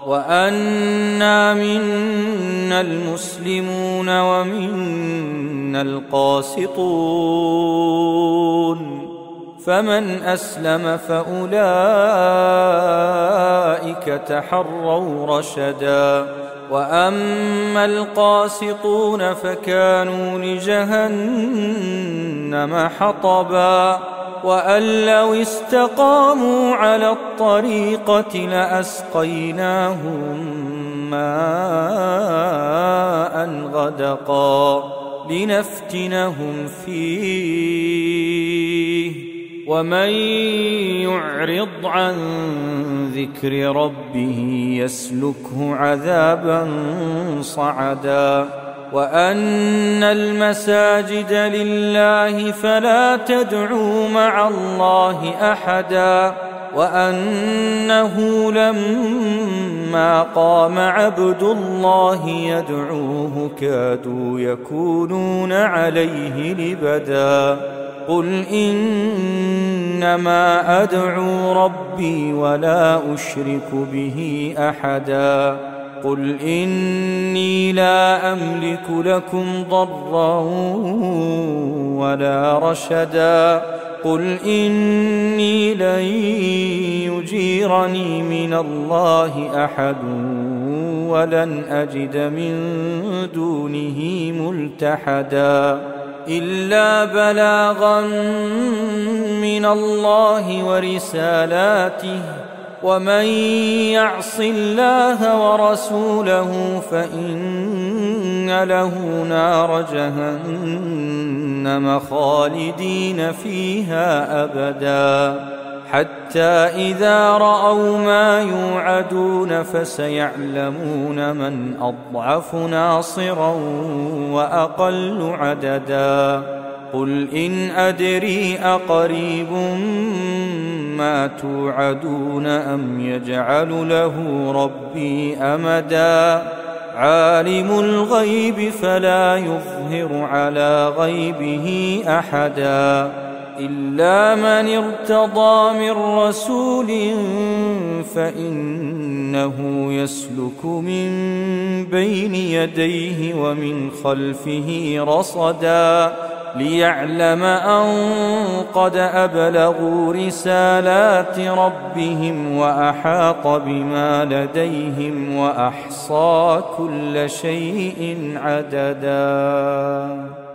وأنا منا المسلمون ومنا القاسطون فمن أسلم فأولئك تحروا رشدا وأما القاسطون فكانوا لجهنم حطبا وأن لو استقاموا على الطريقة لأسقيناهم ماء غدقا لنفتنهم فيه ومن يعرض عن ذكر ربه يسلكه عذابا صعدا وأن المساجد لله فلا تدعوا مع الله أحدا وأنه لما قام عبد الله يدعوه كادوا يكونون عليه لبدا قل إنما أدعو ربي ولا أشرك به أحدا قل إني لا أملك لكم ضرا ولا رشدا قل إني لن يجيرني من الله أحد ولن أجد من دونه ملتحدا إلا بلاغا من الله ورسالاته ومن يعص الله ورسوله فإن له نار جهنم خالدين فيها أبدا حتى إذا رأوا ما يوعدون فسيعلمون من أضعف ناصرا وأقل عددا قل إن أدري أقريب ما توعدون أم يجعل له ربي أمدا عالم الغيب فلا يظهر على غيبه أحدا إلا من ارتضى من رسول فإنه يسلك من بين يديه ومن خلفه رصدا ليعلم أن قد أبلغوا رسالات ربهم وأحاط بما لديهم وأحصى كل شيء عددا.